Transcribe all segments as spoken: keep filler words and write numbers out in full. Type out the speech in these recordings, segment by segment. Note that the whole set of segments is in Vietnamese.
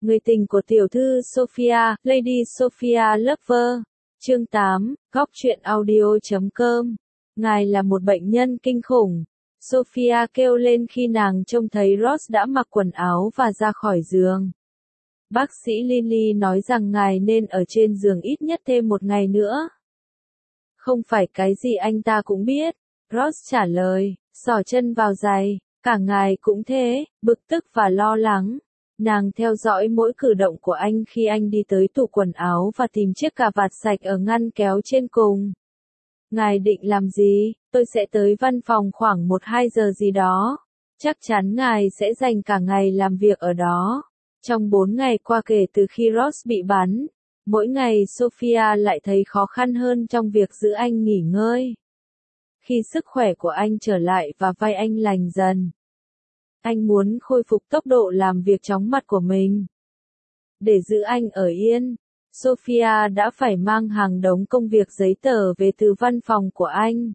Người tình của tiểu thư Sophia, Lady Sophia Lover. Chương tám, góc truyện audio chấm com. Ngài là một bệnh nhân kinh khủng. Sophia kêu lên khi nàng trông thấy Ross đã mặc quần áo và ra khỏi giường. Bác sĩ Lily nói rằng ngài nên ở trên giường ít nhất thêm một ngày nữa. Không phải cái gì anh ta cũng biết. Ross trả lời, xỏ chân vào giày. Cả ngài cũng thế, bực tức và lo lắng. Nàng theo dõi mỗi cử động của anh khi anh đi tới tủ quần áo và tìm chiếc cà vạt sạch ở ngăn kéo trên cùng. Ngài định làm gì? Tôi sẽ tới văn phòng khoảng một hai giờ gì đó. Chắc chắn ngài sẽ dành cả ngày làm việc ở đó. Trong bốn ngày qua kể từ khi Ross bị bắn, mỗi ngày Sophia lại thấy khó khăn hơn trong việc giữ anh nghỉ ngơi. Khi sức khỏe của anh trở lại và vai anh lành dần, anh muốn khôi phục tốc độ làm việc chóng mặt của mình. Để giữ anh ở yên, Sophia đã phải mang hàng đống công việc giấy tờ về từ văn phòng của anh.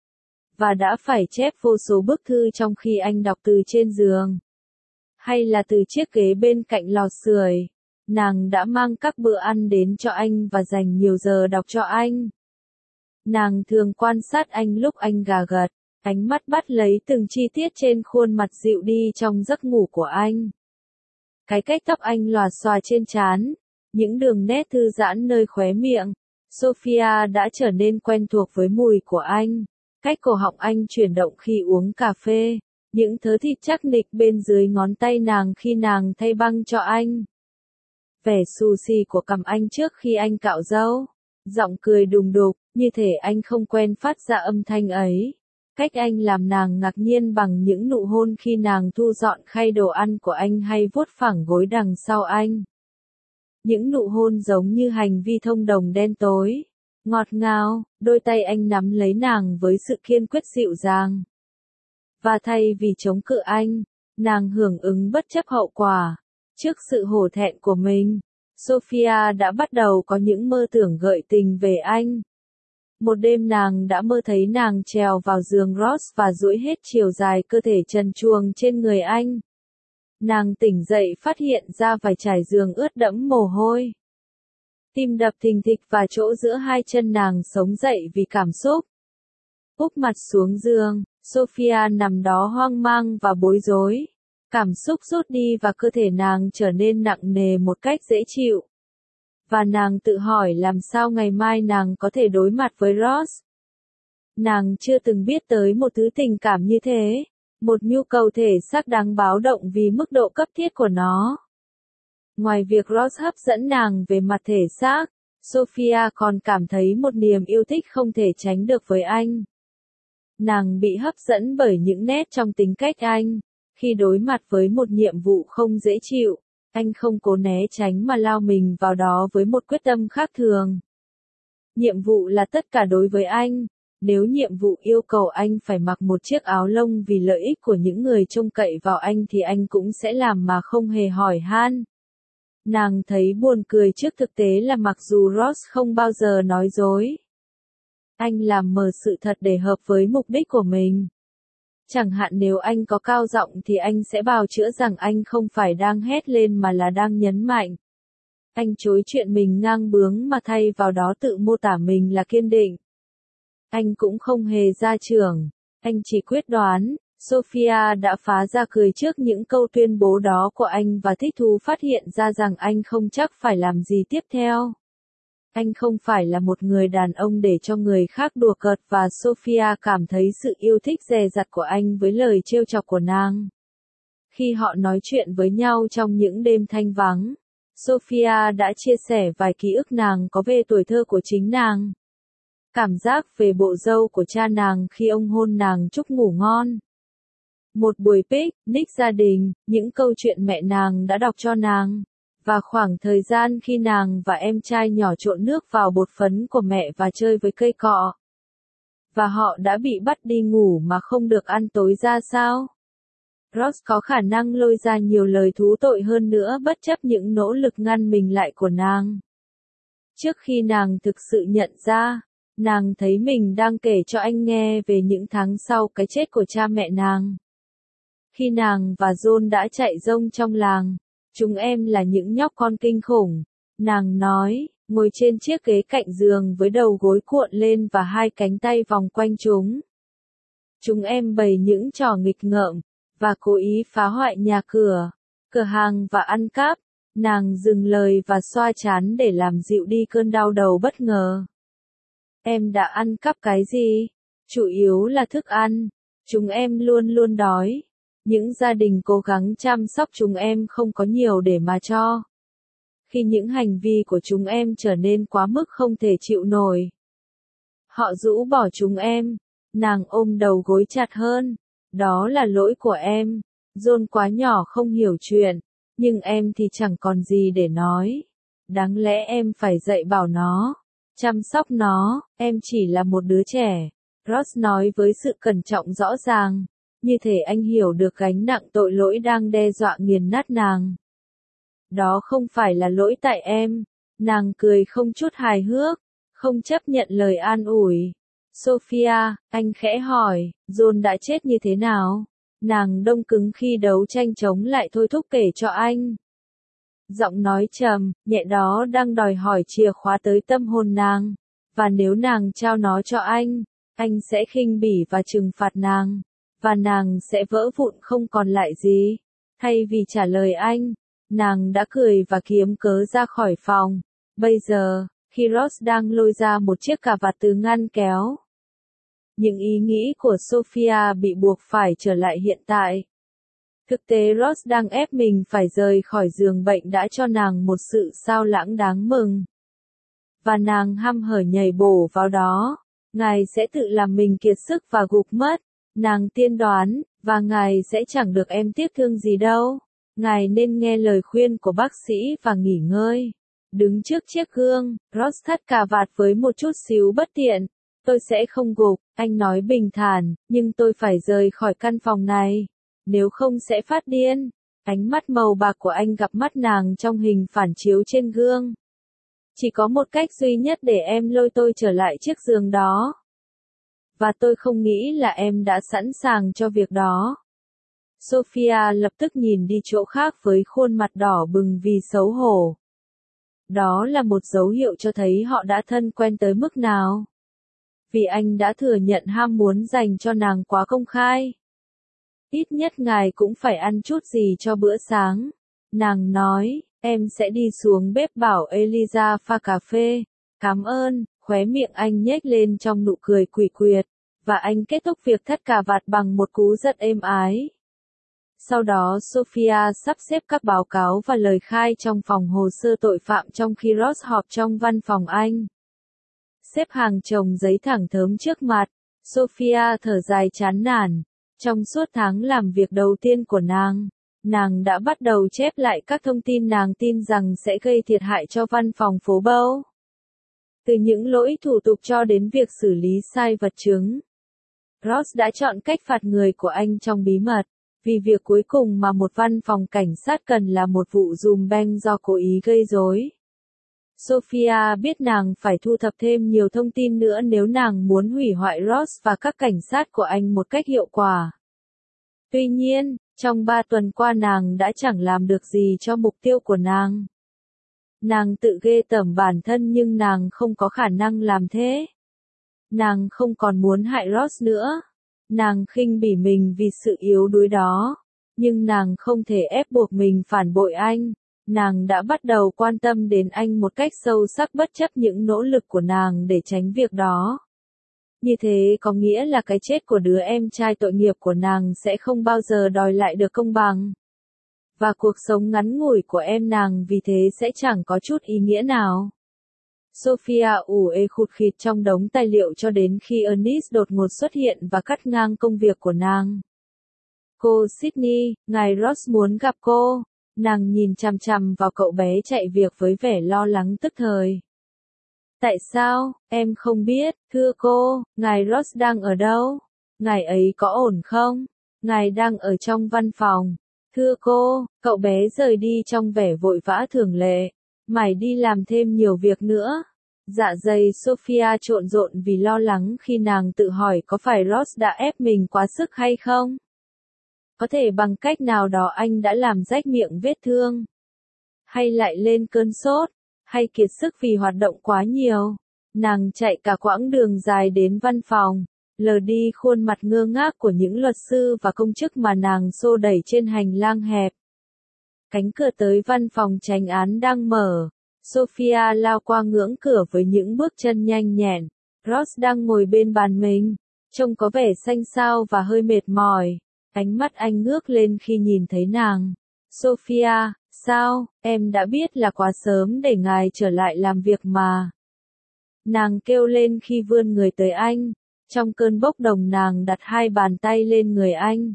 Và đã phải chép vô số bức thư trong khi anh đọc từ trên giường. Hay là từ chiếc ghế bên cạnh lò sưởi. Nàng đã mang các bữa ăn đến cho anh và dành nhiều giờ đọc cho anh. Nàng thường quan sát anh lúc anh gà gật. Ánh mắt bắt lấy từng chi tiết trên khuôn mặt dịu đi trong giấc ngủ của anh. Cái cách tóc anh lòa xòa trên trán, những đường nét thư giãn nơi khóe miệng. Sophia đã trở nên quen thuộc với mùi của anh. Cách cổ họng anh chuyển động khi uống cà phê. Những thớ thịt chắc nịch bên dưới ngón tay nàng khi nàng thay băng cho anh. Vẻ xù xì của cằm anh trước khi anh cạo râu. Giọng cười đùng đục, như thể anh không quen phát ra âm thanh ấy. Cách anh làm nàng ngạc nhiên bằng những nụ hôn khi nàng thu dọn khay đồ ăn của anh hay vuốt phẳng gối đằng sau anh. Những nụ hôn giống như hành vi thông đồng đen tối. Ngọt ngào, đôi tay anh nắm lấy nàng với sự kiên quyết dịu dàng. Và thay vì chống cự anh, nàng hưởng ứng bất chấp hậu quả. Trước sự hổ thẹn của mình, Sophia đã bắt đầu có những mơ tưởng gợi tình về anh. Một đêm nàng đã mơ thấy nàng trèo vào giường Ross và duỗi hết chiều dài cơ thể trần truồng trên người anh. Nàng tỉnh dậy phát hiện ra vài trải giường ướt đẫm mồ hôi. Tim đập thình thịch và chỗ giữa hai chân nàng sống dậy vì cảm xúc. Úp mặt xuống giường, Sophia nằm đó hoang mang và bối rối. Cảm xúc rút đi và cơ thể nàng trở nên nặng nề một cách dễ chịu. Và nàng tự hỏi làm sao ngày mai nàng có thể đối mặt với Ross. Nàng chưa từng biết tới một thứ tình cảm như thế, một nhu cầu thể xác đáng báo động vì mức độ cấp thiết của nó. Ngoài việc Ross hấp dẫn nàng về mặt thể xác, Sophia còn cảm thấy một niềm yêu thích không thể tránh được với anh. Nàng bị hấp dẫn bởi những nét trong tính cách anh. Khi đối mặt với một nhiệm vụ không dễ chịu, anh không cố né tránh mà lao mình vào đó với một quyết tâm khác thường. Nhiệm vụ là tất cả đối với anh. Nếu nhiệm vụ yêu cầu anh phải mặc một chiếc áo lông vì lợi ích của những người trông cậy vào anh thì anh cũng sẽ làm mà không hề hỏi han. Nàng thấy buồn cười trước thực tế là mặc dù Ross không bao giờ nói dối, anh làm mờ sự thật để hợp với mục đích của mình. Chẳng hạn nếu anh có cao giọng thì anh sẽ bào chữa rằng anh không phải đang hét lên mà là đang nhấn mạnh. Anh chối chuyện mình ngang bướng mà thay vào đó tự mô tả mình là kiên định. Anh cũng không hề gia trưởng, anh chỉ quyết đoán. Sophia đã phá ra cười trước những câu tuyên bố đó của anh và thích thú phát hiện ra rằng anh không chắc phải làm gì tiếp theo. Anh không phải là một người đàn ông để cho người khác đùa cợt và Sophia cảm thấy sự yêu thích dè dặt của anh với lời trêu chọc của nàng. Khi họ nói chuyện với nhau trong những đêm thanh vắng, Sophia đã chia sẻ vài ký ức nàng có về tuổi thơ của chính nàng. Cảm giác về bộ râu của cha nàng khi ông hôn nàng chúc ngủ ngon. Một buổi picnic gia đình, những câu chuyện mẹ nàng đã đọc cho nàng. Và khoảng thời gian khi nàng và em trai nhỏ trộn nước vào bột phấn của mẹ và chơi với cây cọ. Và họ đã bị bắt đi ngủ mà không được ăn tối ra sao? Ross có khả năng lôi ra nhiều lời thú tội hơn nữa bất chấp những nỗ lực ngăn mình lại của nàng. Trước khi nàng thực sự nhận ra, nàng thấy mình đang kể cho anh nghe về những tháng sau cái chết của cha mẹ nàng. Khi nàng và John đã chạy rông trong làng, Chúng em là những nhóc con kinh khủng, nàng nói, ngồi trên chiếc ghế cạnh giường với đầu gối cuộn lên và hai cánh tay vòng quanh chúng. Chúng em bày những trò nghịch ngợm, và cố ý phá hoại nhà cửa, cửa hàng và ăn cắp. Nàng dừng lời và xoa trán để làm dịu đi cơn đau đầu bất ngờ. Em đã ăn cắp cái gì? Chủ yếu là thức ăn. Chúng em luôn luôn đói. Những gia đình cố gắng chăm sóc chúng em không có nhiều để mà cho. Khi những hành vi của chúng em trở nên quá mức không thể chịu nổi, họ rũ bỏ chúng em. Nàng ôm đầu gối chặt hơn. Đó là lỗi của em. John quá nhỏ không hiểu chuyện. Nhưng em thì chẳng còn gì để nói. Đáng lẽ em phải dạy bảo nó, chăm sóc nó, em chỉ là một đứa trẻ. Ross nói với sự cẩn trọng rõ ràng. Như thể anh hiểu được gánh nặng tội lỗi đang đe dọa nghiền nát nàng. Đó không phải là lỗi tại em. Nàng cười không chút hài hước, không chấp nhận lời an ủi. Sophia, anh khẽ hỏi, John đã chết như thế nào? Nàng đông cứng khi đấu tranh chống lại thôi thúc kể cho anh. Giọng nói trầm, nhẹ đó đang đòi hỏi chìa khóa tới tâm hồn nàng. Và nếu nàng trao nó cho anh, anh sẽ khinh bỉ và trừng phạt nàng. Và nàng sẽ vỡ vụn không còn lại gì. Thay vì trả lời anh, nàng đã cười và kiếm cớ ra khỏi phòng. Bây giờ, khi Ross đang lôi ra một chiếc cà vạt từ ngăn kéo, những ý nghĩ của Sophia bị buộc phải trở lại hiện tại. Thực tế Ross đang ép mình phải rời khỏi giường bệnh đã cho nàng một sự sao lãng đáng mừng. Và nàng hăm hở nhảy bổ vào đó. Ngài sẽ tự làm mình kiệt sức và gục mất. Nàng tiên đoán, và ngài sẽ chẳng được em tiếc thương gì đâu. Ngài nên nghe lời khuyên của bác sĩ và nghỉ ngơi. Đứng trước chiếc gương, Ross thắt cà vạt với một chút xíu bất tiện. Tôi sẽ không gục, anh nói bình thản, nhưng tôi phải rời khỏi căn phòng này. Nếu không sẽ phát điên. Ánh mắt màu bạc của anh gặp mắt nàng trong hình phản chiếu trên gương. Chỉ có một cách duy nhất để em lôi tôi trở lại chiếc giường đó. Và tôi không nghĩ là em đã sẵn sàng cho việc đó. Sophia lập tức nhìn đi chỗ khác với khuôn mặt đỏ bừng vì xấu hổ. Đó là một dấu hiệu cho thấy họ đã thân quen tới mức nào. Vì anh đã thừa nhận ham muốn dành cho nàng quá công khai. Ít nhất ngài cũng phải ăn chút gì cho bữa sáng. Nàng nói, em sẽ đi xuống bếp bảo Eliza pha cà phê. Cảm ơn, khóe miệng anh nhếch lên trong nụ cười quỷ quyệt. Và anh kết thúc việc thắt cà vạt bằng một cú giật êm ái. Sau đó Sophia sắp xếp các báo cáo và lời khai trong phòng hồ sơ tội phạm trong khi Ross họp trong văn phòng anh. Xếp hàng chồng giấy thẳng thớm trước mặt, Sophia thở dài chán nản. Trong suốt tháng làm việc đầu tiên của nàng, nàng đã bắt đầu chép lại các thông tin nàng tin rằng sẽ gây thiệt hại cho văn phòng phố Bow. Từ những lỗi thủ tục cho đến việc xử lý sai vật chứng. Ross đã chọn cách phạt người của anh trong bí mật, vì việc cuối cùng mà một văn phòng cảnh sát cần là một vụ dùm beng do cố ý gây rối. Sophia biết nàng phải thu thập thêm nhiều thông tin nữa nếu nàng muốn hủy hoại Ross và các cảnh sát của anh một cách hiệu quả. Tuy nhiên, trong ba tuần qua nàng đã chẳng làm được gì cho mục tiêu của nàng. Nàng tự ghê tởm bản thân nhưng nàng không có khả năng làm thế. Nàng không còn muốn hại Ross nữa. Nàng khinh bỉ mình vì sự yếu đuối đó. Nhưng nàng không thể ép buộc mình phản bội anh. Nàng đã bắt đầu quan tâm đến anh một cách sâu sắc bất chấp những nỗ lực của nàng để tránh việc đó. Như thế có nghĩa là cái chết của đứa em trai tội nghiệp của nàng sẽ không bao giờ đòi lại được công bằng. Và cuộc sống ngắn ngủi của em nàng vì thế sẽ chẳng có chút ý nghĩa nào. Sophia ủ ê khụt khịt trong đống tài liệu cho đến khi Ernest đột ngột xuất hiện và cắt ngang công việc của nàng. Cô Sydney, ngài Ross muốn gặp cô. Nàng nhìn chằm chằm vào cậu bé chạy việc với vẻ lo lắng tức thời. Tại sao, em không biết, thưa cô, ngài Ross đang ở đâu? Ngài ấy có ổn không? Ngài đang ở trong văn phòng. Thưa cô, cậu bé rời đi trong vẻ vội vã thường lệ. Mải đi làm thêm nhiều việc nữa. Dạ dày Sophia trộn rộn vì lo lắng khi nàng tự hỏi có phải Ross đã ép mình quá sức hay không? Có thể bằng cách nào đó anh đã làm rách miệng vết thương. Hay lại lên cơn sốt? Hay kiệt sức vì hoạt động quá nhiều? Nàng chạy cả quãng đường dài đến văn phòng, lờ đi khuôn mặt ngơ ngác của những luật sư và công chức mà nàng xô đẩy trên hành lang hẹp. Cánh cửa tới văn phòng chánh án đang mở. Sophia lao qua ngưỡng cửa với những bước chân nhanh nhẹn. Ross đang ngồi bên bàn mình, trông có vẻ xanh xao và hơi mệt mỏi. Ánh mắt anh ngước lên khi nhìn thấy nàng. Sophia, sao, em đã biết là quá sớm để ngài trở lại làm việc mà. Nàng kêu lên khi vươn người tới anh. Trong cơn bốc đồng nàng đặt hai bàn tay lên người anh.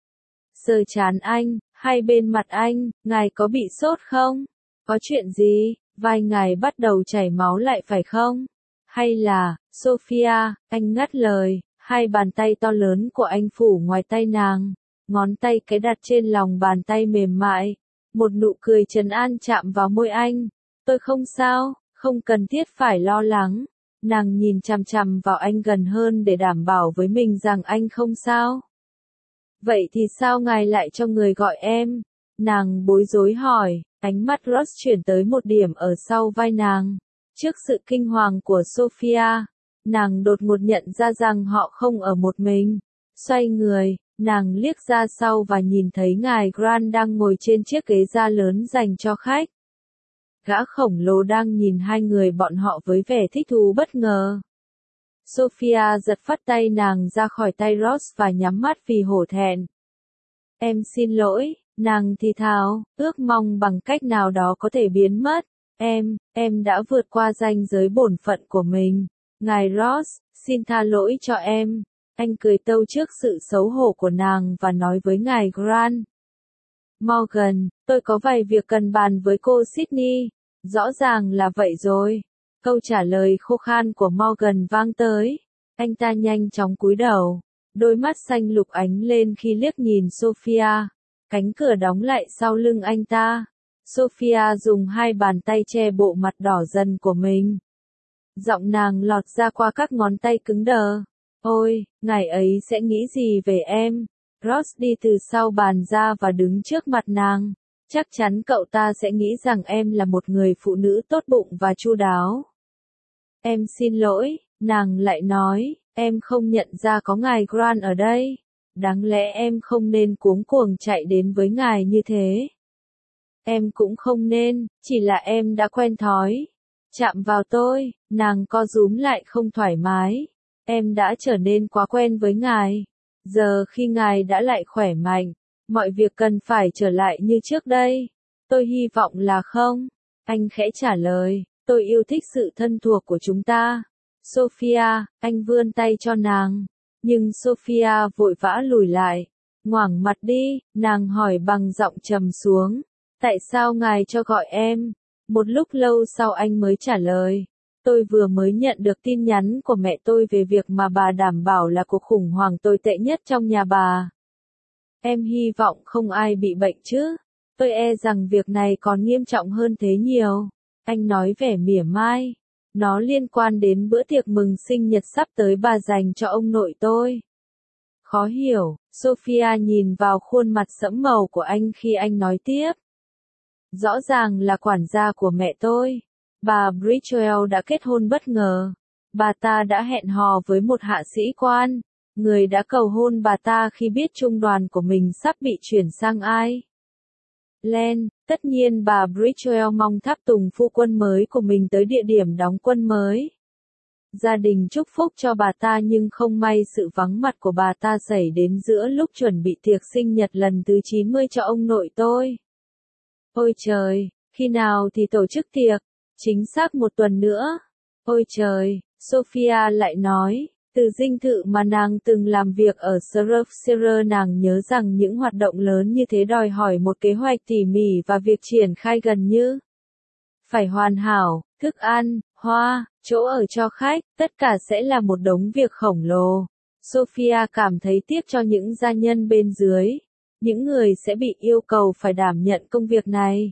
Sờ trán anh, hai bên mặt anh, ngài có bị sốt không? Có chuyện gì? Vai ngài bắt đầu chảy máu lại phải không? Hay là, Sophia, anh ngắt lời, hai bàn tay to lớn của anh phủ ngoài tay nàng, ngón tay cái đặt trên lòng bàn tay mềm mại, một nụ cười trấn an chạm vào môi anh. Tôi không sao, không cần thiết phải lo lắng. Nàng nhìn chằm chằm vào anh gần hơn để đảm bảo với mình rằng anh không sao. Vậy thì sao ngài lại cho người gọi em? Nàng bối rối hỏi, ánh mắt Ross chuyển tới một điểm ở sau vai nàng. Trước sự kinh hoàng của Sophia, nàng đột ngột nhận ra rằng họ không ở một mình. Xoay người, nàng liếc ra sau và nhìn thấy ngài Grant đang ngồi trên chiếc ghế da lớn dành cho khách. Gã khổng lồ đang nhìn hai người bọn họ với vẻ thích thú bất ngờ. Sophia giật phắt tay nàng ra khỏi tay Ross và nhắm mắt vì hổ thẹn. Em xin lỗi, nàng thì thào, ước mong bằng cách nào đó có thể biến mất. Em, em đã vượt qua ranh giới bổn phận của mình. Ngài Ross, xin tha lỗi cho em. Anh cười tâu trước sự xấu hổ của nàng và nói với ngài Grant. Morgan, tôi có vài việc cần bàn với cô Sydney. Rõ ràng là vậy rồi. Câu trả lời khô khan của Morgan vang tới. Anh ta nhanh chóng cúi đầu. Đôi mắt xanh lục ánh lên khi liếc nhìn Sophia. Cánh cửa đóng lại sau lưng anh ta. Sophia dùng hai bàn tay che bộ mặt đỏ dần của mình. Giọng nàng lọt ra qua các ngón tay cứng đờ. Ôi, ngài ấy sẽ nghĩ gì về em? Ross đi từ sau bàn ra và đứng trước mặt nàng. Chắc chắn cậu ta sẽ nghĩ rằng em là một người phụ nữ tốt bụng và chu đáo. Em xin lỗi, nàng lại nói, em không nhận ra có ngài Grant ở đây. Đáng lẽ em không nên cuống cuồng chạy đến với ngài như thế. Em cũng không nên, chỉ là em đã quen thói. Chạm vào tôi, nàng co rúm lại không thoải mái. Em đã trở nên quá quen với ngài. Giờ khi ngài đã lại khỏe mạnh, mọi việc cần phải trở lại như trước đây. Tôi hy vọng là không. Anh khẽ trả lời, tôi yêu thích sự thân thuộc của chúng ta. Sophia, anh vươn tay cho nàng. Nhưng Sophia vội vã lùi lại. Ngoảnh mặt đi, nàng hỏi bằng giọng trầm xuống. Tại sao ngài cho gọi em? Một lúc lâu sau anh mới trả lời. Tôi vừa mới nhận được tin nhắn của mẹ tôi về việc mà bà đảm bảo là cuộc khủng hoảng tồi tệ nhất trong nhà bà. Em hy vọng không ai bị bệnh chứ. Tôi e rằng việc này còn nghiêm trọng hơn thế nhiều. Anh nói vẻ mỉa mai. Nó liên quan đến bữa tiệc mừng sinh nhật sắp tới bà dành cho ông nội tôi. Khó hiểu, Sophia nhìn vào khuôn mặt sẫm màu của anh khi anh nói tiếp. Rõ ràng là quản gia của mẹ tôi. Bà Bridgewell đã kết hôn bất ngờ. Bà ta đã hẹn hò với một hạ sĩ quan, người đã cầu hôn bà ta khi biết trung đoàn của mình sắp bị chuyển sang ai. Len, tất nhiên bà Bridgewell mong tháp tùng phu quân mới của mình tới địa điểm đóng quân mới. Gia đình chúc phúc cho bà ta nhưng không may sự vắng mặt của bà ta xảy đến giữa lúc chuẩn bị tiệc sinh nhật lần thứ chín mươi cho ông nội tôi. Ôi trời, khi nào thì tổ chức tiệc? Chính xác một tuần nữa. Ôi trời, Sophia lại nói, từ dinh thự mà nàng từng làm việc ở Shropshire nàng nhớ rằng những hoạt động lớn như thế đòi hỏi một kế hoạch tỉ mỉ và việc triển khai gần như phải hoàn hảo, thức ăn, hoa, chỗ ở cho khách, tất cả sẽ là một đống việc khổng lồ. Sophia cảm thấy tiếc cho những gia nhân bên dưới, những người sẽ bị yêu cầu phải đảm nhận công việc này.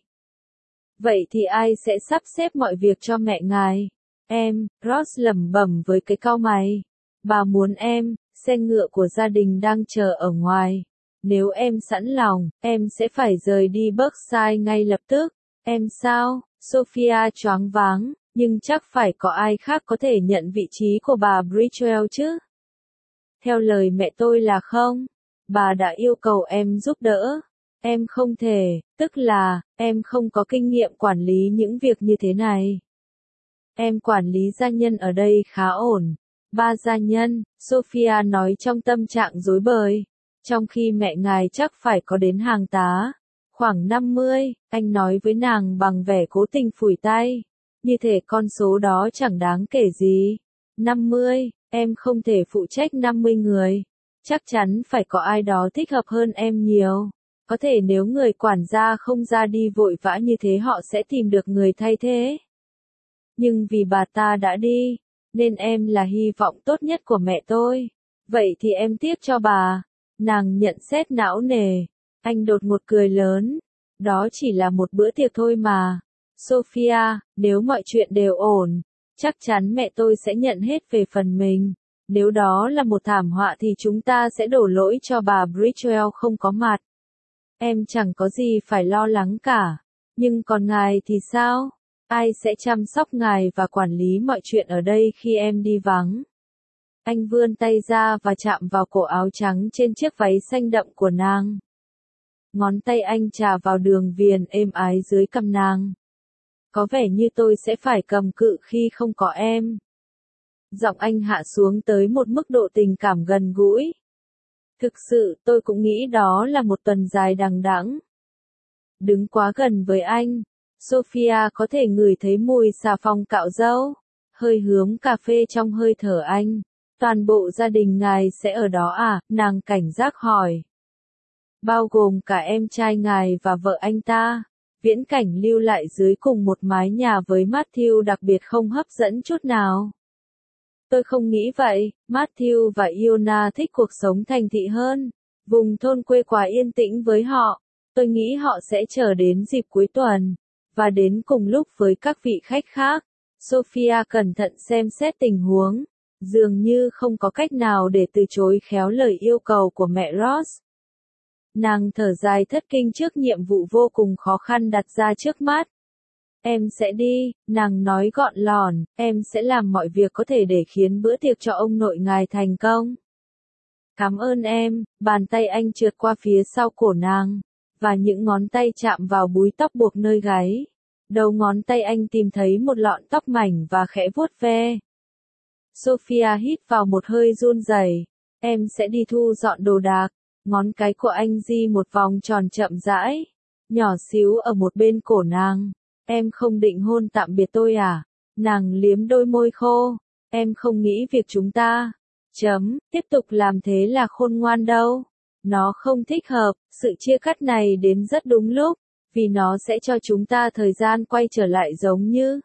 Vậy thì ai sẽ sắp xếp mọi việc cho mẹ ngài? Em, Ross lẩm bẩm với cái cau mày. Bà muốn em, xe ngựa của gia đình đang chờ ở ngoài. Nếu em sẵn lòng, em sẽ phải rời đi Berkshire ngay lập tức. Em sao? Sophia choáng váng, nhưng chắc phải có ai khác có thể nhận vị trí của bà Bridwell chứ? Theo lời mẹ tôi là không. Bà đã yêu cầu em giúp đỡ. Em không thể, tức là, em không có kinh nghiệm quản lý những việc như thế này. Em quản lý gia nhân ở đây khá ổn. Ba gia nhân, Sophia nói trong tâm trạng rối bời. Trong khi mẹ ngài chắc phải có đến hàng tá. Khoảng năm mươi, anh nói với nàng bằng vẻ cố tình phủi tay. Như thể con số đó chẳng đáng kể gì. năm mươi, em không thể phụ trách năm mươi người. Chắc chắn phải có ai đó thích hợp hơn em nhiều. Có thể nếu người quản gia không ra đi vội vã như thế họ sẽ tìm được người thay thế. Nhưng vì bà ta đã đi, nên em là hy vọng tốt nhất của mẹ tôi. Vậy thì em tiếc cho bà. Nàng nhận xét não nề. Anh đột ngột cười lớn. Đó chỉ là một bữa tiệc thôi mà. Sophia, nếu mọi chuyện đều ổn, chắc chắn mẹ tôi sẽ nhận hết về phần mình. Nếu đó là một thảm họa thì chúng ta sẽ đổ lỗi cho bà Bridwell không có mặt. Em chẳng có gì phải lo lắng cả. Nhưng còn ngài thì sao? Ai sẽ chăm sóc ngài và quản lý mọi chuyện ở đây khi em đi vắng? Anh vươn tay ra và chạm vào cổ áo trắng trên chiếc váy xanh đậm của nàng. Ngón tay anh chà vào đường viền êm ái dưới cằm nàng. Có vẻ như tôi sẽ phải cầm cự khi không có em. Giọng anh hạ xuống tới một mức độ tình cảm gần gũi. Thực sự, tôi cũng nghĩ đó là một tuần dài đằng đẵng. Đứng quá gần với anh, Sophia có thể ngửi thấy mùi xà phòng cạo râu, hơi hướng cà phê trong hơi thở anh. Toàn bộ gia đình ngài sẽ ở đó à? Nàng cảnh giác hỏi. Bao gồm cả em trai ngài và vợ anh ta. Viễn cảnh lưu lại dưới cùng một mái nhà với Matthew đặc biệt không hấp dẫn chút nào. Tôi không nghĩ vậy, Matthew và Iona thích cuộc sống thành thị hơn. Vùng thôn quê quá yên tĩnh với họ. Tôi nghĩ họ sẽ chờ đến dịp cuối tuần. Và đến cùng lúc với các vị khách khác. Sophia cẩn thận xem xét tình huống. Dường như không có cách nào để từ chối khéo lời yêu cầu của mẹ Ross. Nàng thở dài thất kinh trước nhiệm vụ vô cùng khó khăn đặt ra trước mắt. Em sẽ đi, nàng nói gọn lỏn, em sẽ làm mọi việc có thể để khiến bữa tiệc cho ông nội ngài thành công. Cảm ơn em, bàn tay anh trượt qua phía sau cổ nàng, và những ngón tay chạm vào búi tóc buộc nơi gáy. Đầu ngón tay anh tìm thấy một lọn tóc mảnh và khẽ vuốt ve. Sophia hít vào một hơi run rẩy. Em sẽ đi thu dọn đồ đạc. Ngón cái của anh di một vòng tròn chậm rãi, nhỏ xíu ở một bên cổ nàng. Em không định hôn tạm biệt tôi à? Nàng liếm đôi môi khô. Em không nghĩ việc chúng ta, chấm, tiếp tục làm thế là khôn ngoan đâu. Nó không thích hợp, sự chia cắt này đến rất đúng lúc, vì nó sẽ cho chúng ta thời gian quay trở lại giống như.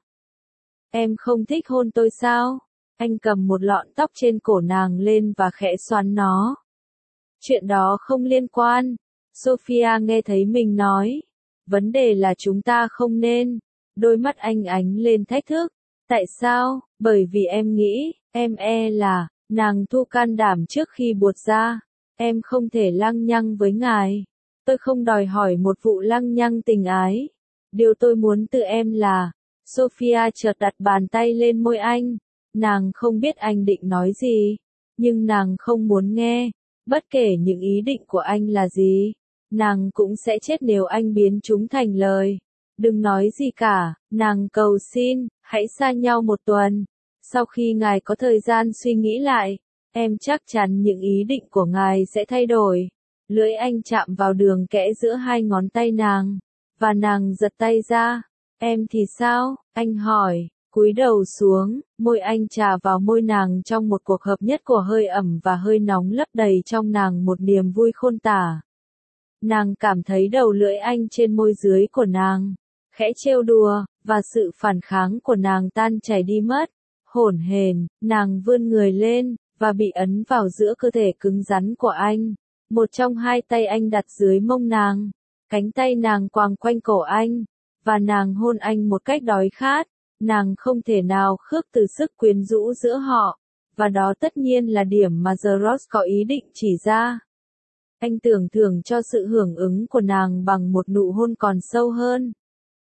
Em không thích hôn tôi sao? Anh cầm một lọn tóc trên cổ nàng lên và khẽ xoắn nó. Chuyện đó không liên quan. Sophia nghe thấy mình nói. Vấn đề là chúng ta không nên. Đôi mắt anh ánh lên thách thức. Tại sao? Bởi vì em nghĩ, em e là, nàng thu can đảm trước khi buột ra. Em không thể lăng nhăng với ngài. Tôi không đòi hỏi một vụ lăng nhăng tình ái. Điều tôi muốn từ em là, Sophia chợt đặt bàn tay lên môi anh. Nàng không biết anh định nói gì, nhưng nàng không muốn nghe. Bất kể những ý định của anh là gì, nàng cũng sẽ chết nếu anh biến chúng thành lời. Đừng nói gì cả, nàng cầu xin, hãy xa nhau một tuần. Sau khi ngài có thời gian suy nghĩ lại, em chắc chắn những ý định của ngài sẽ thay đổi. Lưỡi anh chạm vào đường kẽ giữa hai ngón tay nàng, và nàng giật tay ra. Em thì sao? Anh hỏi. Cúi đầu xuống, môi anh chà vào môi nàng trong một cuộc hợp nhất của hơi ẩm và hơi nóng lấp đầy trong nàng một niềm vui khôn tả. Nàng cảm thấy đầu lưỡi anh trên môi dưới của nàng, khẽ trêu đùa, và sự phản kháng của nàng tan chảy đi mất. Hổn hển, nàng vươn người lên, và bị ấn vào giữa cơ thể cứng rắn của anh. Một trong hai tay anh đặt dưới mông nàng, cánh tay nàng quàng quanh cổ anh, và nàng hôn anh một cách đói khát. Nàng không thể nào khước từ sức quyến rũ giữa họ, và đó tất nhiên là điểm mà The Ross có ý định chỉ ra. Anh tưởng thưởng cho sự hưởng ứng của nàng bằng một nụ hôn còn sâu hơn.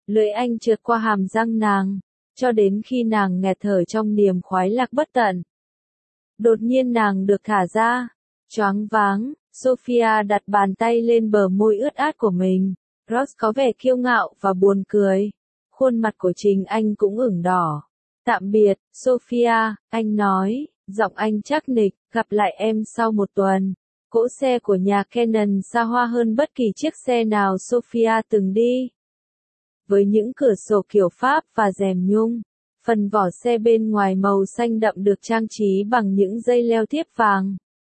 Lưỡi anh trượt qua hàm răng nàng, cho đến khi nàng nghẹt thở trong niềm khoái lạc bất tận. Đột nhiên nàng được thả ra, choáng váng, Sophia đặt bàn tay lên bờ môi ướt át của mình. Ross có vẻ kiêu ngạo và buồn cười. Khuôn mặt của chính anh cũng ửng đỏ. Tạm biệt, Sophia, anh nói, giọng anh chắc nịch, gặp lại em sau một tuần. Cỗ xe của nhà Canon xa hoa hơn bất kỳ chiếc xe nào Sophia từng đi. Với những cửa sổ kiểu Pháp và rèm nhung, phần vỏ xe bên ngoài màu xanh đậm được trang trí bằng những dây leo thiếp vàng.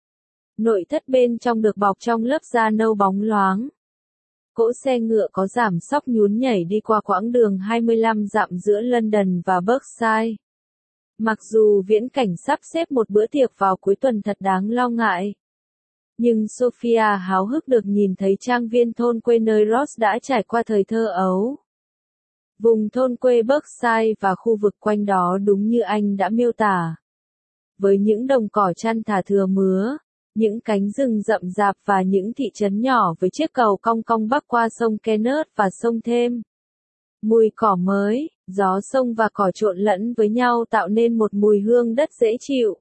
Nội thất bên trong được bọc trong lớp da nâu bóng loáng. Cỗ xe ngựa có giảm xóc nhún nhảy đi qua quãng đường hai mươi lăm dặm giữa London và Berkshire. Mặc dù viễn cảnh sắp xếp một bữa tiệc vào cuối tuần thật đáng lo ngại, nhưng Sophia háo hức được nhìn thấy trang viên thôn quê nơi Ross đã trải qua thời thơ ấu. Vùng thôn quê Berkshire và khu vực quanh đó đúng như anh đã miêu tả. Với những đồng cỏ chăn thả thừa mứa, những cánh rừng rậm rạp và những thị trấn nhỏ với chiếc cầu cong cong bắc qua sông Kennet và sông Thêm. Mùi cỏ mới, gió sông và cỏ trộn lẫn với nhau tạo nên một mùi hương đất dễ chịu.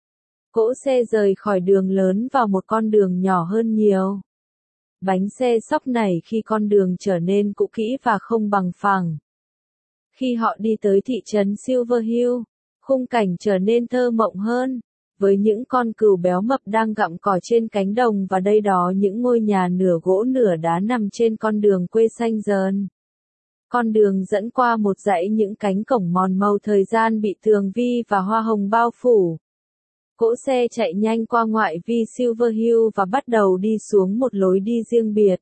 Cỗ xe rời khỏi đường lớn vào một con đường nhỏ hơn nhiều. Bánh xe xóc nảy khi con đường trở nên cũ kỹ và không bằng phẳng. Khi họ đi tới thị trấn Silver Hill, khung cảnh trở nên thơ mộng hơn, với những con cừu béo mập đang gặm cỏ trên cánh đồng và đây đó những ngôi nhà nửa gỗ nửa đá nằm trên con đường quê xanh dờn. Con đường dẫn qua một dãy những cánh cổng mòn màu thời gian bị tường vi và hoa hồng bao phủ. Cỗ xe chạy nhanh qua ngoại vi Silver Hill và bắt đầu đi xuống một lối đi riêng biệt.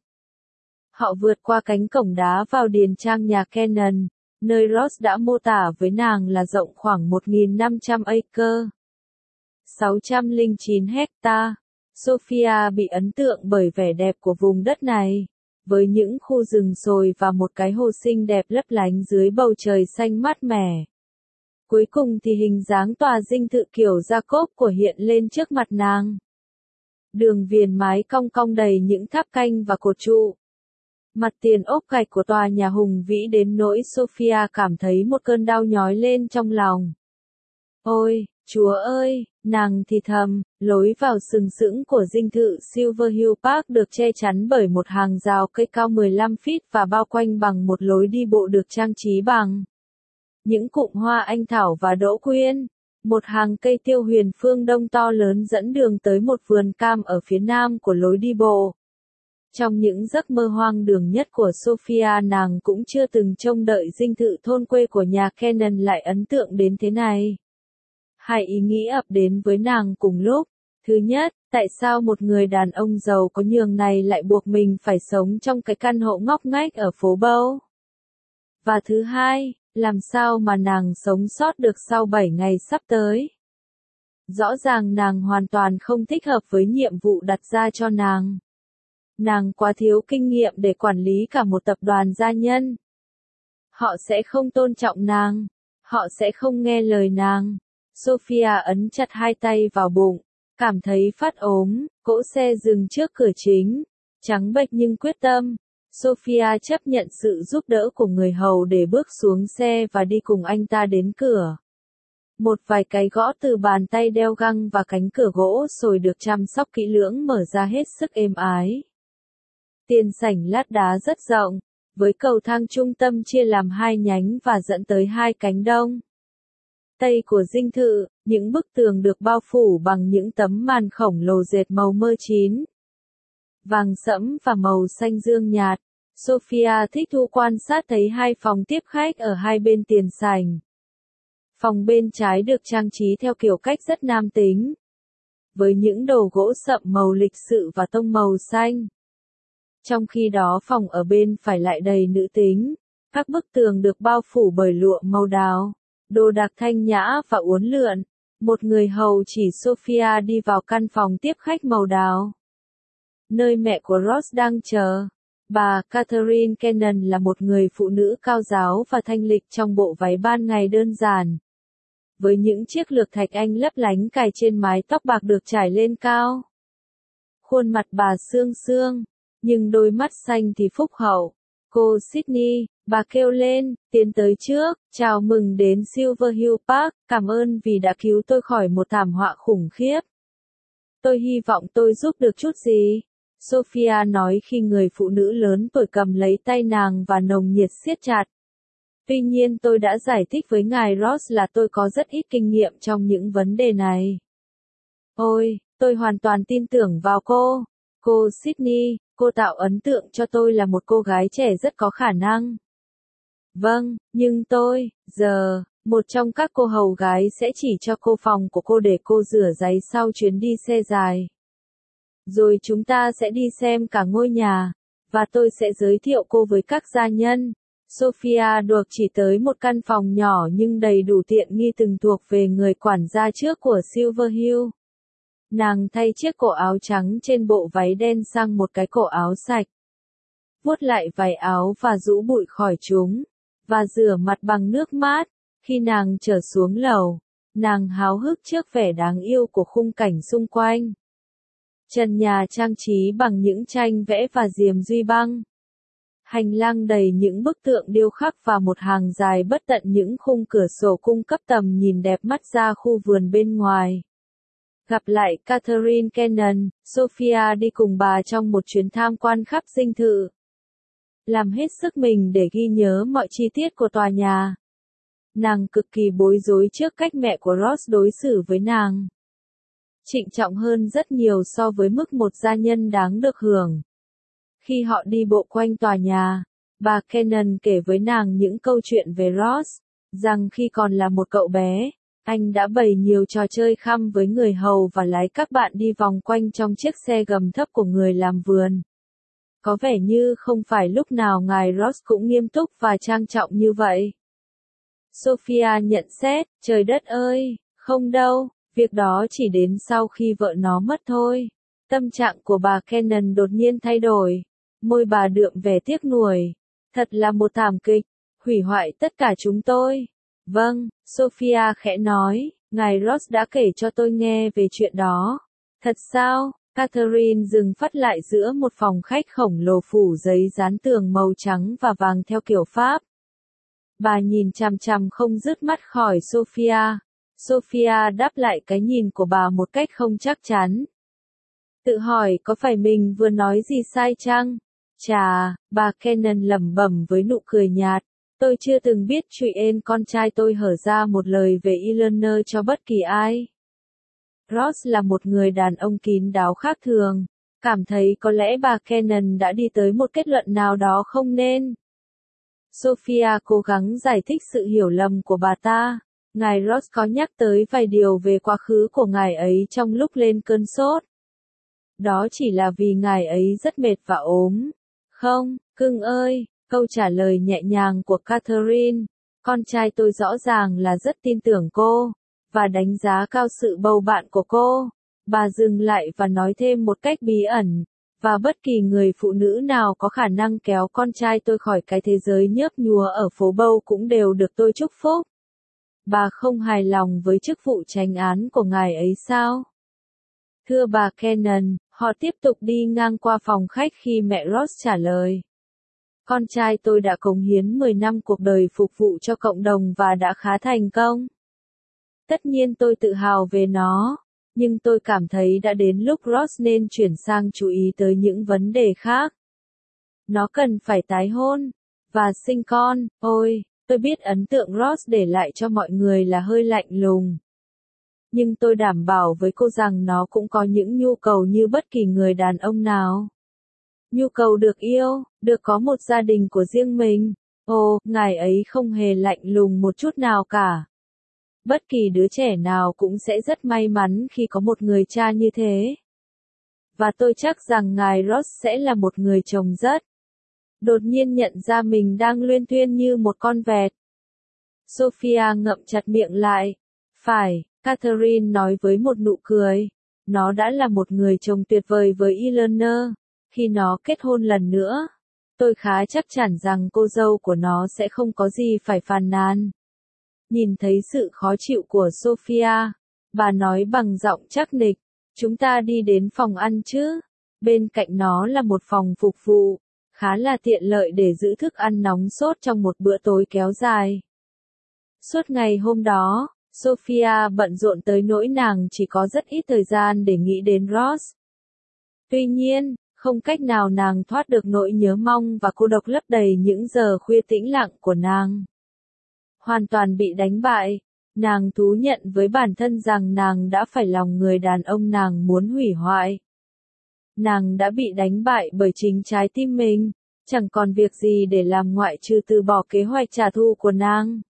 Họ vượt qua cánh cổng đá vào điền trang nhà Canon, nơi Ross đã mô tả với nàng là rộng khoảng một nghìn năm trăm acre. sáu trăm lẻ chín hecta. Sophia bị ấn tượng bởi vẻ đẹp của vùng đất này, với những khu rừng sồi và một cái hồ xinh đẹp lấp lánh dưới bầu trời xanh mát mẻ. Cuối cùng thì hình dáng tòa dinh thự kiểu Jacob của hiện lên trước mặt nàng. Đường viền mái cong cong đầy những tháp canh và cột trụ. Mặt tiền ốp gạch của tòa nhà hùng vĩ đến nỗi Sophia cảm thấy một cơn đau nhói lên trong lòng. Ôi, Chúa ơi, nàng thì thầm, lối vào sừng sững của dinh thự Silver Hill Park được che chắn bởi một hàng rào cây cao mười lăm feet và bao quanh bằng một lối đi bộ được trang trí bằng những cụm hoa anh thảo và đỗ quyên. Một hàng cây tiêu huyền phương đông to lớn dẫn đường tới một vườn cam ở phía nam của lối đi bộ. Trong những giấc mơ hoang đường nhất của Sophia nàng cũng chưa từng trông đợi dinh thự thôn quê của nhà Canon lại ấn tượng đến thế này. Hai ý nghĩ ập đến với nàng cùng lúc. Thứ nhất, tại sao một người đàn ông giàu có nhường này lại buộc mình phải sống trong cái căn hộ ngóc ngách ở phố Bow? Và thứ hai, làm sao mà nàng sống sót được sau bảy ngày sắp tới? Rõ ràng nàng hoàn toàn không thích hợp với nhiệm vụ đặt ra cho nàng. Nàng quá thiếu kinh nghiệm để quản lý cả một tập đoàn gia nhân. Họ sẽ không tôn trọng nàng. Họ sẽ không nghe lời nàng. Sophia ấn chặt hai tay vào bụng, cảm thấy phát ốm. Cỗ xe dừng trước cửa chính, trắng bệch nhưng quyết tâm. Sophia chấp nhận sự giúp đỡ của người hầu để bước xuống xe và đi cùng anh ta đến cửa. Một vài cái gõ từ bàn tay đeo găng và cánh cửa gỗ sồi được chăm sóc kỹ lưỡng mở ra hết sức êm ái. Tiền sảnh lát đá rất rộng, với cầu thang trung tâm chia làm hai nhánh và dẫn tới hai cánh đông tây của dinh thự. Những bức tường được bao phủ bằng những tấm màn khổng lồ dệt màu mơ chín, vàng sẫm và màu xanh dương nhạt. Sophia thích thú quan sát thấy hai phòng tiếp khách ở hai bên tiền sảnh. Phòng bên trái được trang trí theo kiểu cách rất nam tính, với những đồ gỗ sậm màu lịch sự và tông màu xanh. Trong khi đó phòng ở bên phải lại đầy nữ tính. Các bức tường được bao phủ bởi lụa màu đào, đồ đạc thanh nhã và uốn lượn. Một người hầu chỉ Sophia đi vào căn phòng tiếp khách màu đào, nơi mẹ của Ross đang chờ. Bà Catherine Canon là một người phụ nữ cao giáo và thanh lịch trong bộ váy ban ngày đơn giản, với những chiếc lược thạch anh lấp lánh cài trên mái tóc bạc được trải lên cao. Khuôn mặt bà xương xương, nhưng đôi mắt xanh thì phúc hậu. Cô Sydney, bà kêu lên, tiến tới trước, chào mừng đến Silver Hill Park, cảm ơn vì đã cứu tôi khỏi một thảm họa khủng khiếp. Tôi hy vọng tôi giúp được chút gì. Sophia nói khi người phụ nữ lớn tuổi cầm lấy tay nàng và nồng nhiệt siết chặt. Tuy nhiên tôi đã giải thích với ngài Ross là tôi có rất ít kinh nghiệm trong những vấn đề này. Ôi, tôi hoàn toàn tin tưởng vào cô. Cô Sydney, cô tạo ấn tượng cho tôi là một cô gái trẻ rất có khả năng. Vâng, nhưng tôi, giờ, một trong các cô hầu gái sẽ chỉ cho cô phòng của cô để cô rửa giấy sau chuyến đi xe dài. Rồi chúng ta sẽ đi xem cả ngôi nhà, và tôi sẽ giới thiệu cô với các gia nhân. Sophia được chỉ tới một căn phòng nhỏ nhưng đầy đủ tiện nghi từng thuộc về người quản gia trước của Silver Hill. Nàng thay chiếc cổ áo trắng trên bộ váy đen sang một cái cổ áo sạch. Vuốt lại váy áo và rũ bụi khỏi chúng, và rửa mặt bằng nước mát. Khi nàng trở xuống lầu, nàng háo hức trước vẻ đáng yêu của khung cảnh xung quanh. Trần nhà trang trí bằng những tranh vẽ và diềm duy băng. Hành lang đầy những bức tượng điêu khắc và một hàng dài bất tận những khung cửa sổ cung cấp tầm nhìn đẹp mắt ra khu vườn bên ngoài. Gặp lại Catherine Kennan, Sophia đi cùng bà trong một chuyến tham quan khắp dinh thự. Làm hết sức mình để ghi nhớ mọi chi tiết của tòa nhà. Nàng cực kỳ bối rối trước cách mẹ của Ross đối xử với nàng. Trịnh trọng hơn rất nhiều so với mức một gia nhân đáng được hưởng. Khi họ đi bộ quanh tòa nhà, bà Kennan kể với nàng những câu chuyện về Ross, rằng khi còn là một cậu bé, anh đã bày nhiều trò chơi khăm với người hầu và lái các bạn đi vòng quanh trong chiếc xe gầm thấp của người làm vườn. Có vẻ như không phải lúc nào ngài Ross cũng nghiêm túc và trang trọng như vậy. Sophia nhận xét, trời đất ơi, không đâu, việc đó chỉ đến sau khi vợ nó mất thôi. Tâm trạng của bà Kennan đột nhiên thay đổi. Môi bà đượm vẻ tiếc nuối. Thật là một thảm kịch, hủy hoại tất cả chúng tôi. Vâng, Sophia khẽ nói, ngài Ross đã kể cho tôi nghe về chuyện đó. Thật sao? Catherine dừng phát lại giữa một phòng khách khổng lồ phủ giấy dán tường màu trắng và vàng theo kiểu Pháp. Bà nhìn chằm chằm không dứt mắt khỏi Sophia. Sophia đáp lại cái nhìn của bà một cách không chắc chắn. Tự hỏi có phải mình vừa nói gì sai chăng? Chà, bà Kennan lẩm bẩm với nụ cười nhạt. Tôi chưa từng biết chuyện con trai tôi hở ra một lời về Eleanor cho bất kỳ ai. Ross là một người đàn ông kín đáo khác thường. Cảm thấy có lẽ bà Kennan đã đi tới một kết luận nào đó không nên. Sophia cố gắng giải thích sự hiểu lầm của bà ta. Ngài Ross có nhắc tới vài điều về quá khứ của ngài ấy trong lúc lên cơn sốt. Đó chỉ là vì ngài ấy rất mệt và ốm. Không, cưng ơi, câu trả lời nhẹ nhàng của Catherine. Con trai tôi rõ ràng là rất tin tưởng cô, và đánh giá cao sự bầu bạn của cô. Bà dừng lại và nói thêm một cách bí ẩn. Và bất kỳ người phụ nữ nào có khả năng kéo con trai tôi khỏi cái thế giới nhớp nhúa ở phố Bâu cũng đều được tôi chúc phúc. Bà không hài lòng với chức vụ chánh án của ngài ấy sao? Thưa bà Kennan, họ tiếp tục đi ngang qua phòng khách khi mẹ Ross trả lời. Con trai tôi đã cống hiến mười năm cuộc đời phục vụ cho cộng đồng và đã khá thành công. Tất nhiên tôi tự hào về nó, nhưng tôi cảm thấy đã đến lúc Ross nên chuyển sang chú ý tới những vấn đề khác. Nó cần phải tái hôn, và sinh con. Ôi, tôi biết ấn tượng Ross để lại cho mọi người là hơi lạnh lùng. Nhưng tôi đảm bảo với cô rằng nó cũng có những nhu cầu như bất kỳ người đàn ông nào. Nhu cầu được yêu, được có một gia đình của riêng mình. Ồ, ngài ấy không hề lạnh lùng một chút nào cả. Bất kỳ đứa trẻ nào cũng sẽ rất may mắn khi có một người cha như thế. Và tôi chắc rằng ngài Ross sẽ là một người chồng rất. Đột nhiên nhận ra mình đang luyên thuyên như một con vẹt. Sophia ngậm chặt miệng lại. Phải, Catherine nói với một nụ cười. Nó đã là một người chồng tuyệt vời với Eleanor. Khi nó kết hôn lần nữa, tôi khá chắc chắn rằng cô dâu của nó sẽ không có gì phải phàn nàn. Nhìn thấy sự khó chịu của Sophia, bà nói bằng giọng chắc nịch, chúng ta đi đến phòng ăn chứ. Bên cạnh nó là một phòng phục vụ. khá là tiện lợi để giữ thức ăn nóng sốt trong một bữa tối kéo dài. Suốt ngày hôm đó, Sophia bận rộn tới nỗi nàng chỉ có rất ít thời gian để nghĩ đến Ross. Tuy nhiên, không cách nào nàng thoát được nỗi nhớ mong và cô độc lấp đầy những giờ khuya tĩnh lặng của nàng. Hoàn toàn bị đánh bại, nàng thú nhận với bản thân rằng nàng đã phải lòng người đàn ông nàng muốn hủy hoại. Nàng đã bị đánh bại bởi chính trái tim mình, chẳng còn việc gì để làm ngoại trừ từ bỏ kế hoạch trả thù của nàng.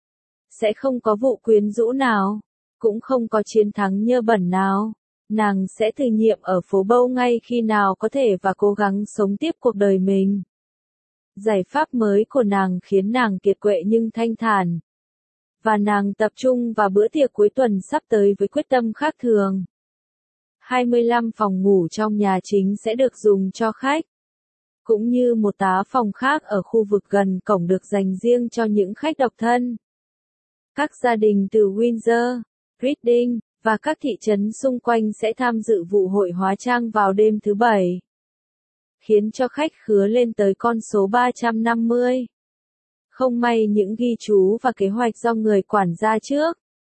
Sẽ không có vụ quyến rũ nào, cũng không có chiến thắng nhơ bẩn nào. Nàng sẽ thử nghiệm ở phố Bâu ngay khi nào có thể và cố gắng sống tiếp cuộc đời mình. Giải pháp mới của nàng khiến nàng kiệt quệ nhưng thanh thản. Và nàng tập trung vào bữa tiệc cuối tuần sắp tới với quyết tâm khác thường. hai mươi lăm phòng ngủ trong nhà chính sẽ được dùng cho khách. Cũng như một tá phòng khác ở khu vực gần cổng được dành riêng cho những khách độc thân. Các gia đình từ Windsor, Reading, và các thị trấn xung quanh sẽ tham dự vụ hội hóa trang vào đêm thứ Bảy. Khiến cho khách khứa lên tới con số ba trăm năm mươi. Không may những ghi chú và kế hoạch do người quản gia trước.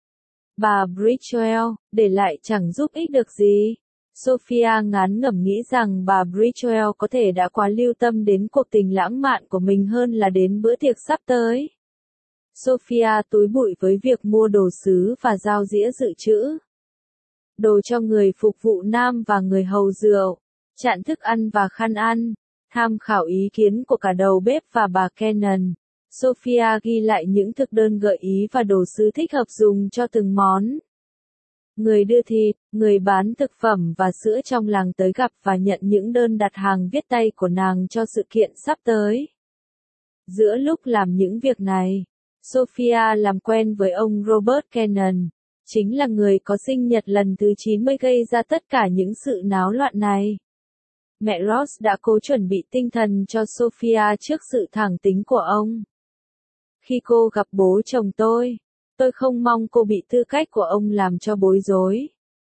Bà Bridgewell, để lại chẳng giúp ích được gì. Sophia ngán ngẩm nghĩ rằng bà Bridgewell có thể đã quá lưu tâm đến cuộc tình lãng mạn của mình hơn là đến bữa tiệc sắp tới. Sophia túi bụi với việc mua đồ sứ và dao dĩa dự trữ. Đồ cho người phục vụ nam và người hầu rượu, chạn thức ăn và khăn ăn, tham khảo ý kiến của cả đầu bếp và bà Cannon. Sophia ghi lại những thực đơn gợi ý và đồ sứ thích hợp dùng cho từng món. Người đưa thịt, người bán thực phẩm và sữa trong làng tới gặp và nhận những đơn đặt hàng viết tay của nàng cho sự kiện sắp tới. Giữa lúc làm những việc này, Sophia làm quen với ông Robert Cannon, chính là người có sinh nhật lần thứ chín mươi gây ra tất cả những sự náo loạn này. Mẹ Ross đã cố chuẩn bị tinh thần cho Sophia trước sự thẳng tính của ông. Khi cô gặp bố chồng tôi, tôi không mong cô bị tư cách của ông làm cho bối rối.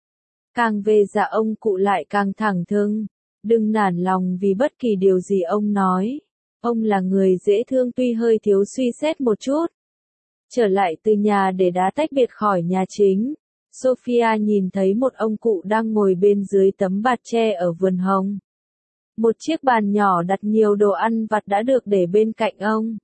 Càng về già ông cụ lại càng thẳng thừng, đừng nản lòng vì bất kỳ điều gì ông nói. Ông là người dễ thương tuy hơi thiếu suy xét một chút. Trở lại từ nhà để đá tách biệt khỏi nhà chính, Sophia nhìn thấy một ông cụ đang ngồi bên dưới tấm bạt tre ở vườn hồng. Một chiếc bàn nhỏ đặt nhiều đồ ăn vặt đã được để bên cạnh ông.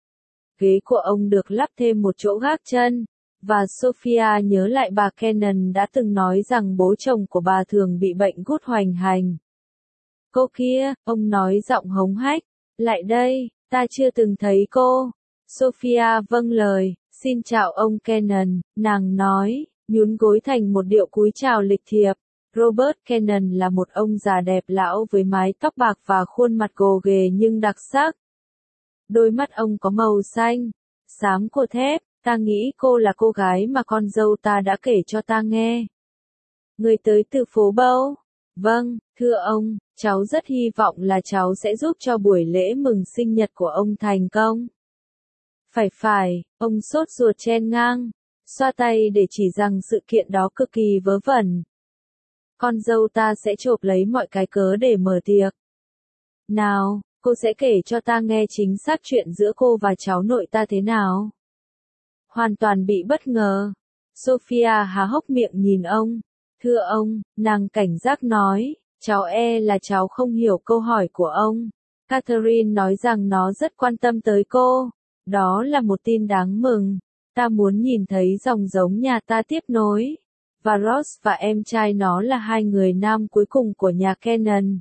Ghế của ông được lắp thêm một chỗ gác chân, và Sophia nhớ lại bà Cannon đã từng nói rằng bố chồng của bà thường bị bệnh gút hoành hành. Cô kia, ông nói giọng hống hách, lại đây, ta chưa từng thấy cô. Sophia vâng lời, xin chào ông Cannon, nàng nói, nhún gối thành một điệu cúi chào lịch thiệp. Robert Cannon là một ông già đẹp lão với mái tóc bạc và khuôn mặt gồ ghề nhưng đặc sắc. Đôi mắt ông có màu xanh, xám của thép, ta nghĩ cô là cô gái mà con dâu ta đã kể cho ta nghe. Người tới từ phố Bâu. Vâng, thưa ông, cháu rất hy vọng là cháu sẽ giúp cho buổi lễ mừng sinh nhật của ông thành công. Phải phải, ông sốt ruột chen ngang, xoa tay để chỉ rằng sự kiện đó cực kỳ vớ vẩn. Con dâu ta sẽ chộp lấy mọi cái cớ để mở tiệc. Nào, cô sẽ kể cho ta nghe chính xác chuyện giữa cô và cháu nội ta thế nào. Hoàn toàn bị bất ngờ. Sophia há hốc miệng nhìn ông. Thưa ông, nàng cảnh giác nói, cháu e là cháu không hiểu câu hỏi của ông. Catherine nói rằng nó rất quan tâm tới cô. Đó là một tin đáng mừng. Ta muốn nhìn thấy dòng giống nhà ta tiếp nối. Và Ross và em trai nó là hai người nam cuối cùng của nhà Cannon.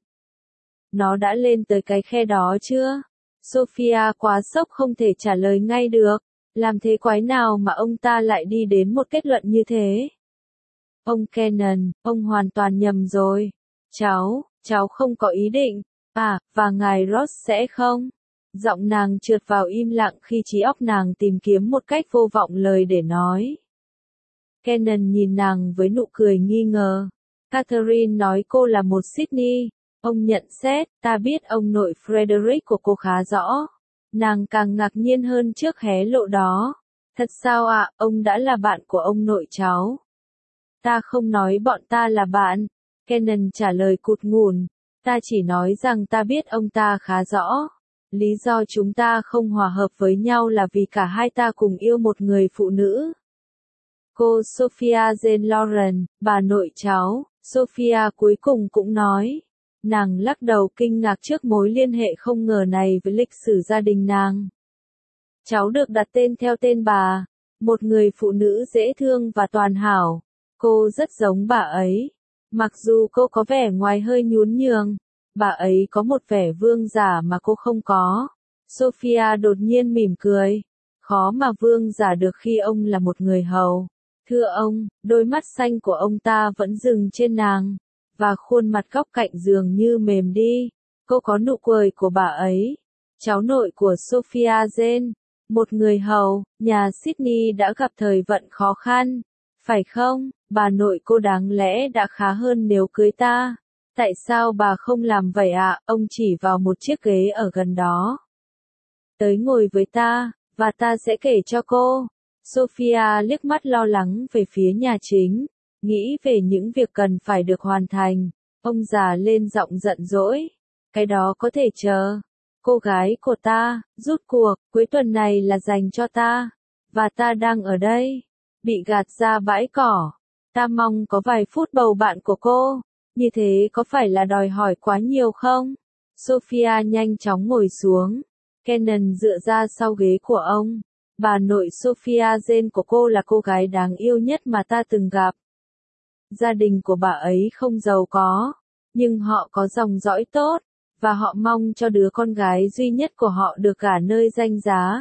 Nó đã lên tới cái khe đó chưa? Sophia quá sốc không thể trả lời ngay được. Làm thế quái nào mà ông ta lại đi đến một kết luận như thế? Ông Cannon, ông hoàn toàn nhầm rồi. Cháu, cháu không có ý định. À, và ngài Ross sẽ không? Giọng nàng trượt vào im lặng khi trí óc nàng tìm kiếm một cách vô vọng lời để nói. Cannon nhìn nàng với nụ cười nghi ngờ. Catherine nói cô là một Sydney. Ông nhận xét, ta biết ông nội Frederick của cô khá rõ. Nàng càng ngạc nhiên hơn trước hé lộ đó. Thật sao ạ, à, ông đã là bạn của ông nội cháu. Ta không nói bọn ta là bạn. Cannon trả lời cụt ngùn. Ta chỉ nói rằng ta biết ông ta khá rõ. Lý do chúng ta không hòa hợp với nhau là vì cả hai ta cùng yêu một người phụ nữ. Cô Sophia Jane Loren, bà nội cháu, Sophia cuối cùng cũng nói. Nàng lắc đầu kinh ngạc trước mối liên hệ không ngờ này với lịch sử gia đình nàng. Cháu được đặt tên theo tên bà, một người phụ nữ dễ thương và toàn hảo. Cô rất giống bà ấy. Mặc dù cô có vẻ ngoài hơi nhún nhường, bà ấy có một vẻ vương giả mà cô không có. Sophia đột nhiên mỉm cười. Khó mà vương giả được khi ông là một người hầu. Thưa ông, đôi mắt xanh của ông ta vẫn dừng trên nàng, và khuôn mặt góc cạnh dường như mềm đi. Cô có nụ cười của bà ấy. Cháu nội của Sophia Jane, một người hầu, nhà Sydney đã gặp thời vận khó khăn. Phải không, bà nội cô đáng lẽ đã khá hơn nếu cưới ta. Tại sao bà không làm vậy ạ? À? Ông chỉ vào một chiếc ghế ở gần đó. Tới ngồi với ta, và ta sẽ kể cho cô. Sophia liếc mắt lo lắng về phía nhà chính, nghĩ về những việc cần phải được hoàn thành. Ông già lên giọng giận dỗi. Cái đó có thể chờ. Cô gái của ta, rút cuộc, cuối tuần này là dành cho ta. Và ta đang ở đây. Bị gạt ra bãi cỏ. Ta mong có vài phút bầu bạn của cô. Như thế có phải là đòi hỏi quá nhiều không? Sophia nhanh chóng ngồi xuống. Cannon dựa ra sau ghế của ông. Bà nội Sophia Jane của cô là cô gái đáng yêu nhất mà ta từng gặp. Gia đình của bà ấy không giàu có, nhưng họ có dòng dõi tốt, và họ mong cho đứa con gái duy nhất của họ được gả nơi danh giá.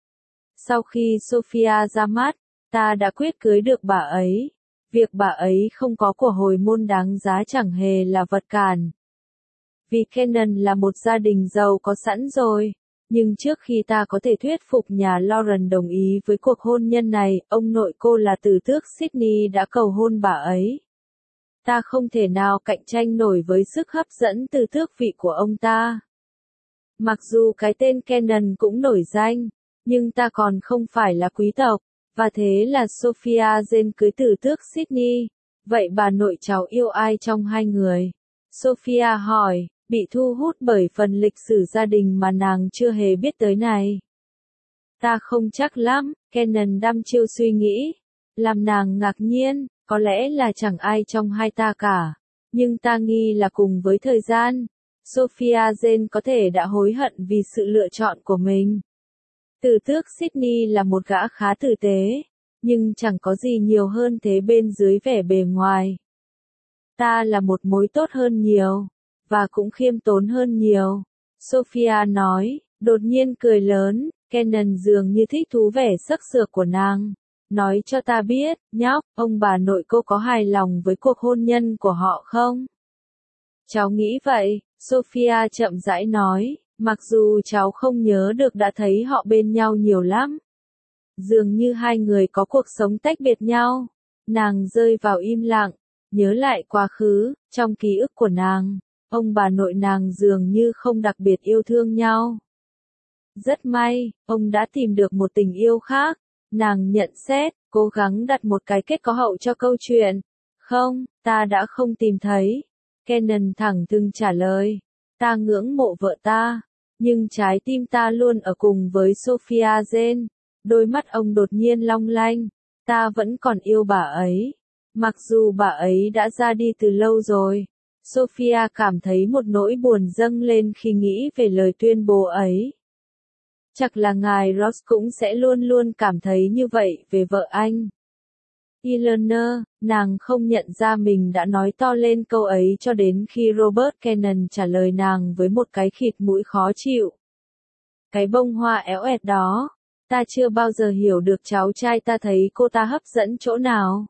Sau khi Sophia ra mắt, ta đã quyết cưới được bà ấy. Việc bà ấy không có của hồi môn đáng giá chẳng hề là vật cản. Vì Cannon là một gia đình giàu có sẵn rồi. Nhưng trước khi ta có thể thuyết phục nhà Lauren đồng ý với cuộc hôn nhân này, ông nội cô là tử tước Sydney đã cầu hôn bà ấy. Ta không thể nào cạnh tranh nổi với sức hấp dẫn từ tước vị của ông ta. Mặc dù cái tên Cannon cũng nổi danh, nhưng ta còn không phải là quý tộc, và thế là Sophia Jane cưới tử tước Sydney. Vậy bà nội cháu yêu ai trong hai người? Sophia hỏi, bị thu hút bởi phần lịch sử gia đình mà nàng chưa hề biết tới này. Ta không chắc lắm, Cannon đăm chiêu suy nghĩ. Làm nàng ngạc nhiên, có lẽ là chẳng ai trong hai ta cả. Nhưng ta nghi là cùng với thời gian, Sophia Jane có thể đã hối hận vì sự lựa chọn của mình. Tử tước Sydney là một gã khá tử tế, nhưng chẳng có gì nhiều hơn thế bên dưới vẻ bề ngoài. Ta là một mối tốt hơn nhiều, và cũng khiêm tốn hơn nhiều. Sophia nói, đột nhiên cười lớn. Cannon dường như thích thú vẻ sắc sược của nàng. Nói cho ta biết, nhóc, ông bà nội cô có hài lòng với cuộc hôn nhân của họ không? Cháu nghĩ vậy, Sophia chậm rãi nói, mặc dù cháu không nhớ được đã thấy họ bên nhau nhiều lắm. Dường như hai người có cuộc sống tách biệt nhau. Nàng rơi vào im lặng, nhớ lại quá khứ, trong ký ức của nàng, ông bà nội nàng dường như không đặc biệt yêu thương nhau. Rất may, ông đã tìm được một tình yêu khác. Nàng nhận xét, cố gắng đặt một cái kết có hậu cho câu chuyện. Không, ta đã không tìm thấy. Cannon thẳng thừng trả lời. Ta ngưỡng mộ vợ ta, nhưng trái tim ta luôn ở cùng với Sophia Jane. Đôi mắt ông đột nhiên long lanh. Ta vẫn còn yêu bà ấy. Mặc dù bà ấy đã ra đi từ lâu rồi. Sophia cảm thấy một nỗi buồn dâng lên khi nghĩ về lời tuyên bố ấy. Chắc là ngài Ross cũng sẽ luôn luôn cảm thấy như vậy về vợ anh. Eleanor, nàng không nhận ra mình đã nói to lên câu ấy cho đến khi Robert Cannon trả lời nàng với một cái khịt mũi khó chịu. Cái bông hoa éo ẹt đó, ta chưa bao giờ hiểu được cháu trai ta thấy cô ta hấp dẫn chỗ nào.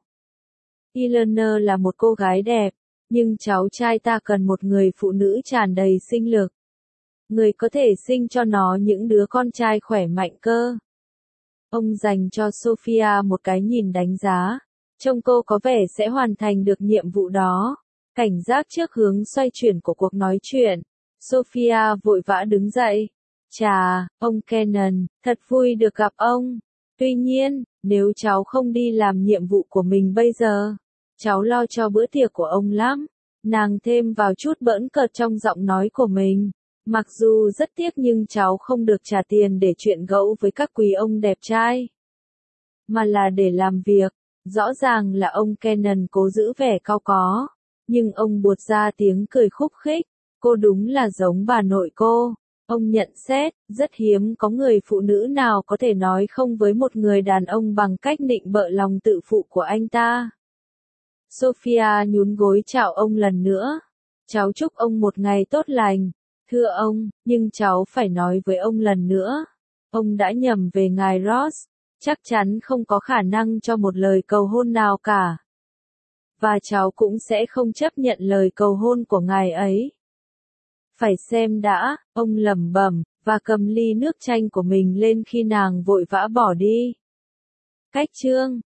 Eleanor là một cô gái đẹp, nhưng cháu trai ta cần một người phụ nữ tràn đầy sinh lực. Người có thể sinh cho nó những đứa con trai khỏe mạnh cơ. Ông dành cho Sophia một cái nhìn đánh giá. Trông cô có vẻ sẽ hoàn thành được nhiệm vụ đó. Cảnh giác trước hướng xoay chuyển của cuộc nói chuyện. Sophia vội vã đứng dậy. Chà, ông Cannon, thật vui được gặp ông. Tuy nhiên, nếu cháu không đi làm nhiệm vụ của mình bây giờ, cháu lo cho bữa tiệc của ông lắm. Nàng thêm vào chút bỡn cợt trong giọng nói của mình. Mặc dù rất tiếc nhưng cháu không được trả tiền để chuyện gẫu với các quý ông đẹp trai. Mà là để làm việc. Rõ ràng là ông Kenan cố giữ vẻ cau có. Nhưng ông buột ra tiếng cười khúc khích. Cô đúng là giống bà nội cô. Ông nhận xét, rất hiếm có người phụ nữ nào có thể nói không với một người đàn ông bằng cách nịnh bợ lòng tự phụ của anh ta. Sophia nhún gối chào ông lần nữa. Cháu chúc ông một ngày tốt lành. Thưa ông, nhưng cháu phải nói với ông lần nữa. Ông đã nhầm về ngài Ross. Chắc chắn không có khả năng cho một lời cầu hôn nào cả. Và cháu cũng sẽ không chấp nhận lời cầu hôn của ngài ấy. Phải xem đã, ông lẩm bẩm, và cầm ly nước chanh của mình lên khi nàng vội vã bỏ đi. Cách chương